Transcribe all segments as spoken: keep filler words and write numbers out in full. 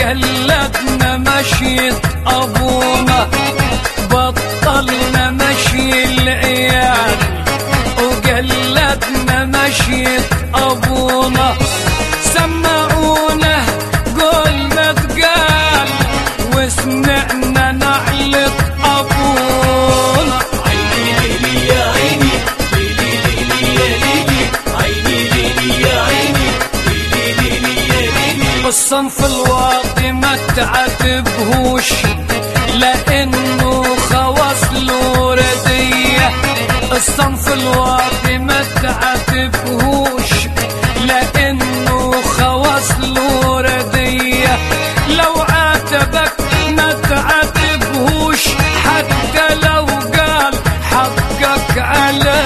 وقلدنا مشية أبونا، بطلنا مشي العيال وقلدنا مشية أبونا، سمعونا قول متقال وسمعنا نعلق أبونا. عيني ليلي يا عيني، ليلي ليلي يا ليلي، عيني ليلي يا عيني، ليلي ليلي يا ليلي. الصنف الواطي ما تعاتبهوش لأنه خواص له ردية، الصنف الواطي ما تعاتبهوش لأنه خواص له ردية، لو عاتبك ما تعاتبهوش حتى لو قال حقك علي.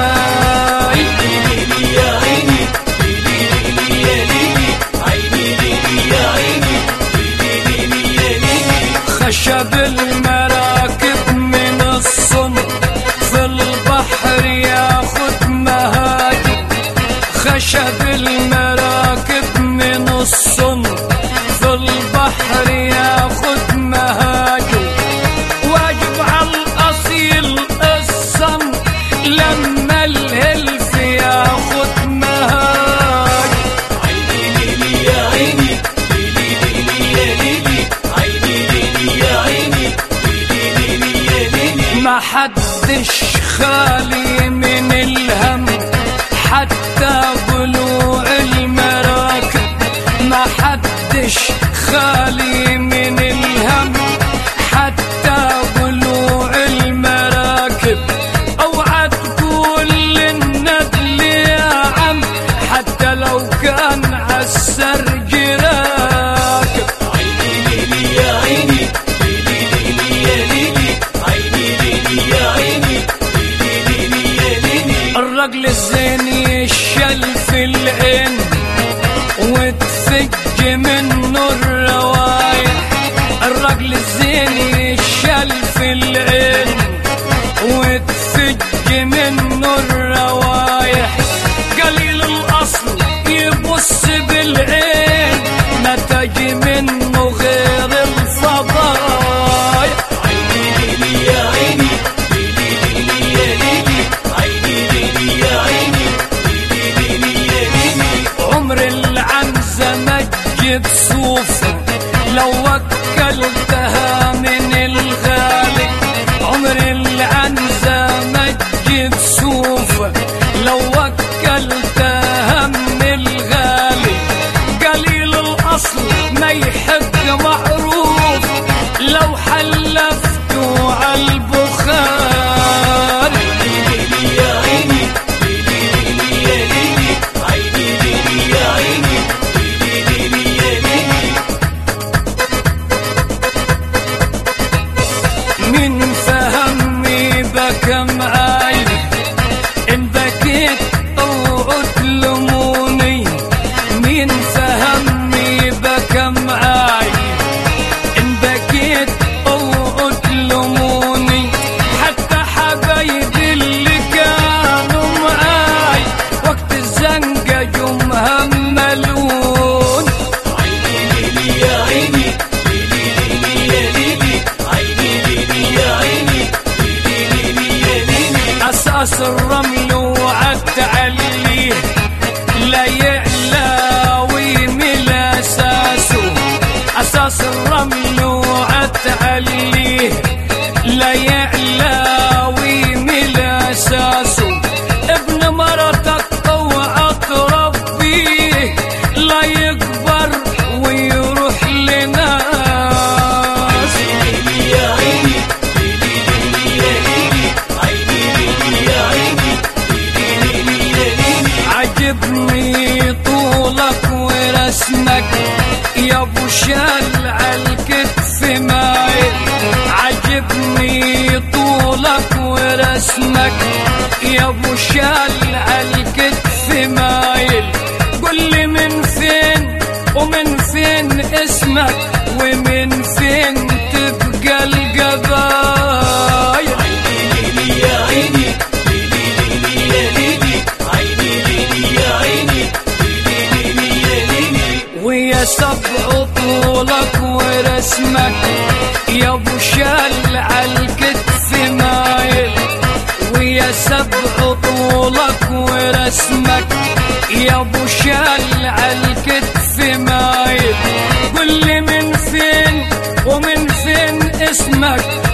عيني ليلي يا عيني، ليلي ليلي يا ليلي، عيني ليلي يا عيني، ليلي ليلي يا ليلي. خشب المراكب من الصنع في البحر ياخد مهاجم، خشب المراكب من الصنع في البحر ياخد مهاجم، واجب على الأصيل الصنع لما الهلف ياخد مهاجم. عيني ليلي يا عيني، ليلي ليلي يا ليلي، عيني ليلي يا عيني، ليلي ليلي يا ليلي. ما حدش خالي من الهم حتى طلوع المراكب، ما حدش خالي من الهم حتى طلوع المراكب، اوعى تقول للندل يا عم حتى لو كان عالسرج راكب. عيني ليلي يا عيني، ليلي ليلي يا ليلي، عيني ليلي يا عيني، ليلي ليلي يا ليلي. الرجل الزيني الشل في العين وتفج منه الروايح، الرجل الزيني الشل في العين وتفج منه الروايح، قليل الأصل يبص بالعين نتج منه غير الفضايح. عيني ليلي يا عيني، ليلي ليلي يا ليلي، عيني ليلي يا عيني، ليلي ليلي يا ليلي. عمر العنزة مجد صوفة لو وكلتها من الغالي، عمر العنزة مجد صوفة لو وكلتها من الغالي، قليل الأصل ما يحق معروف لو حلفته عالبخاري. ليلي يا عيني، ليلي ليلي يا ليلي، عيني ليلي يا عيني، ليلي ليلي يا ليلي. من فهمي بكى معاي إن بكيت اوعوا تلوموني، من فهمي بكى معاي إن بكيت اوعوا تلوموني، حتى حبايبي اللي كانوا معاي وقت الزنقة جم هملون. عيني ليلي يا عيني، ليلي ليلي يا ليلي، عيني ليلي يا عيني، ليلي ليلي يا ليلي. أساس الرمل وعدت عليه لا يعلى ويميل أساسه، أساس الرمل وعدت عليه لا يعلى ويميل أساسه، ابن مرتك اوعى تربيه لا يكبر ويروح لناس. ليلي يا عيني، ليلي ليلي يا ليلي، عيني ليلي يا عيني، ليلي ليلي يا ليلي. عجبني طولك ورسمك يا ابو شال عالكتف مايل، عجبني طولك ورسمك يا ابو شال عالكتف مايل، قل لي من فين ومن فين اسمك ومن فين تبقى القبايل. عيني ليلي يا عيني، ليلي ليلي يا ليلي، عيني ليلي يا عيني، ليلي ليلي يا ليلي. ويا سبع طولك ورسمك يا ابو شال عالكتف مايل، ويا سبع طولك ورسمك يا ابو شال عالكتف مايل. قل لي من فين ومن فين اسمك